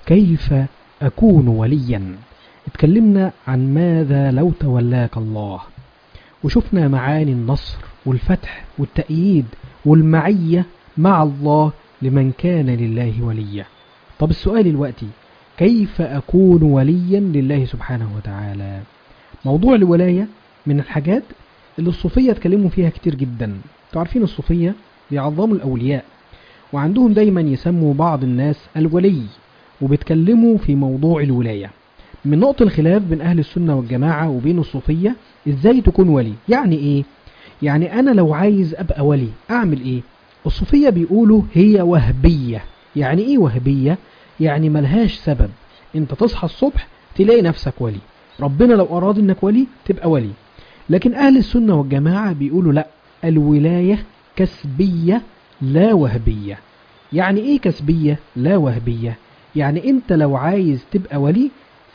كيف أكون وليا؟ اتكلمنا عن ماذا لو تولاك الله، وشفنا معاني النصر والفتح والتأييد والمعية مع الله لمن كان لله وليا. طب السؤال الوقتي، كيف أكون وليا لله سبحانه وتعالى؟ موضوع الولاية من الحاجات اللي الصوفية اتكلموا فيها كتير جدا. تعرفين الصوفية بيعظموا الأولياء، وعندهم دايما يسموا بعض الناس الولي، وبيتكلموا في موضوع الولاية. من نقطة الخلاف بين أهل السنة والجماعة وبين الصوفية، إزاي تكون ولي؟ يعني إيه؟ يعني أنا لو عايز أبقى ولي أعمل إيه؟ الصوفية بيقولوا هي وهبية. يعني إيه وهبية؟ يعني ملهاش سبب، أنت تصحى الصبح تلاقي نفسك ولي، ربنا لو أراد أنك ولي تبقى ولي. لكن أهل السنة والجماعة بيقولوا لا، الولاية كسبية لا وهبية. يعني إيه كسبية لا وهبية؟ يعني أنت لو عايز تبقى ولي،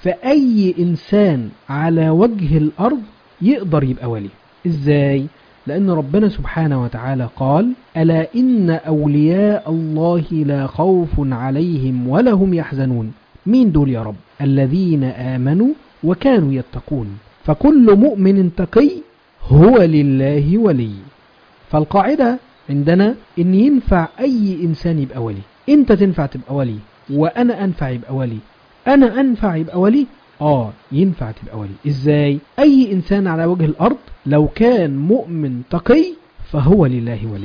فأي إنسان على وجه الأرض يقدر يبقى ولي. إزاي؟ لأن ربنا سبحانه وتعالى قال: ألا إن أولياء الله لا خوف عليهم ولا هم يحزنون. مين دول يا رب؟ الذين آمنوا وكانوا يتقون. فكل مؤمن تقي هو لله ولي. فالقاعدة عندنا إن ينفع أي إنسان يبقى ولي. أنت تنفع تبقى ولي، وأنا أنفع يبقى ولي، أنا أنفع يبقى ولي. ينفع تبقى ولي. إزاي؟ أي إنسان على وجه الأرض لو كان مؤمن تقي فهو لله ولي.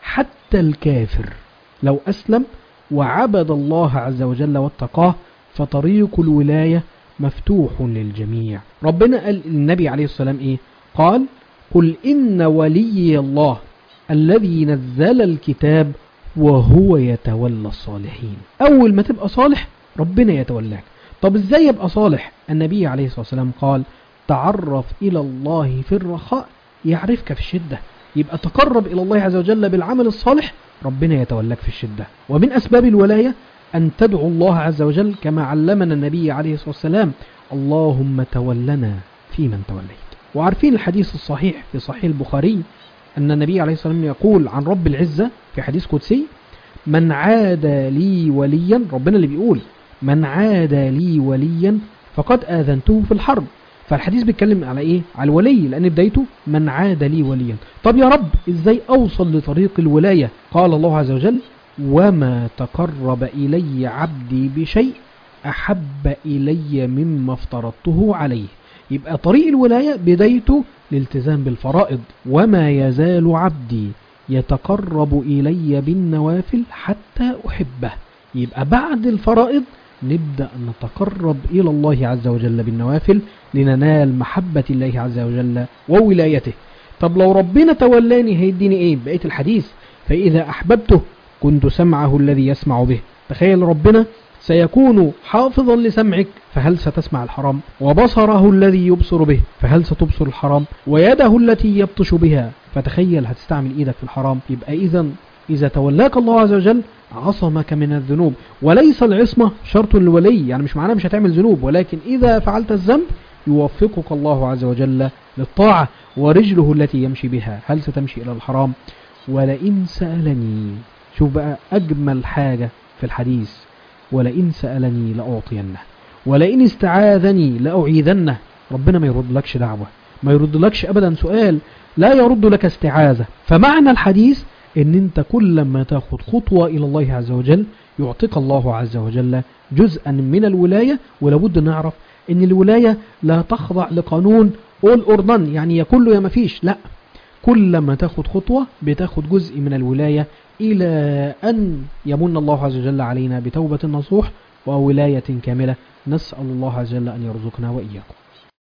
حتى الكافر لو أسلم وعبد الله عز وجل واتقاه فطريق الولاية مفتوح للجميع. ربنا قال للنبي عليه الصلاة والسلام إيه؟ قال: قل إن ولي الله الذي نزل الكتاب وهو يتولى الصالحين. أول ما تبقى صالح ربنا يتولاك. طب إزاي يبقى صالح؟ النبي عليه الصلاة والسلام قال: تعرف إلى الله في الرخاء يعرفك في الشدة. يبقى تقرب إلى الله عز وجل بالعمل الصالح، ربنا يتولاك في الشدة. ومن أسباب الولاية أن تدعو الله عز وجل كما علمنا النبي عليه الصلاة والسلام: اللهم تولنا فيمن توليت. وعارفين الحديث الصحيح في صحيح البخاري أن النبي عليه الصلاة والسلام يقول عن رب العزة في حديث قدسي: من عادى لي وليا، ربنا اللي بيقول: من عادى لي وليا فقد آذنته في الحرب. فالحديث بيتكلم على إيه؟ على الولي، لأن بدايته من عادى لي وليا. طب يا رب إزاي أوصل لطريق الولاية؟ قال الله عز وجل: وما تقرب إلي عبدي بشيء أحب إلي مما افترضته عليه. يبقى طريق الولاية بدايته الالتزام بالفرائض. وما يزال عبدي يتقرب إلي بالنوافل حتى أحبه. يبقى بعد الفرائض نبدأ نتقرب إلى الله عز وجل بالنوافل لننال محبة الله عز وجل وولايته. طب لو ربنا تولاني هيديني إيه؟ بقية الحديث: فإذا أحببته كنت سمعه الذي يسمع به. تخيل ربنا سيكون حافظا لسمعك فهل ستسمع الحرام، وبصره الذي يبصر به فهل ستبصر الحرام، ويده التي يبطش بها فتخيل هتستعمل إيدك في الحرام. يبقى إذا تولاك الله عز وجل عصمك من الذنوب. وليس العصمة شرط للولي، يعني مش معناه مش هتعمل ذنوب، ولكن إذا فعلت الذنب يوفقك الله عز وجل للطاعة. ورجله التي يمشي بها هل ستمشي إلى الحرام؟ ولئن سألني، شوف بقى أجمل حاجة في الحديث: ولئن سألني لأعطينه، ولئن استعاذني لأعيذنه. ربنا ما يرد لكش دعوة، ما يرد لكش أبدا سؤال، لا يرد لك استعاذة. فمعنى الحديث ان انت كل ما تاخد خطوة الى الله عز وجل يعطيك الله عز وجل جزءا من الولاية. ولابد نعرف ان الولاية لا تخضع لقانون all or none، يعني يا كله يا ما فيش، لا، كل ما تاخد خطوة بتاخد جزء من الولاية الى ان يمن الله عز وجل علينا بتوبة نصوح وولاية كاملة. نسأل الله عز وجل ان يرزقنا وإياكم.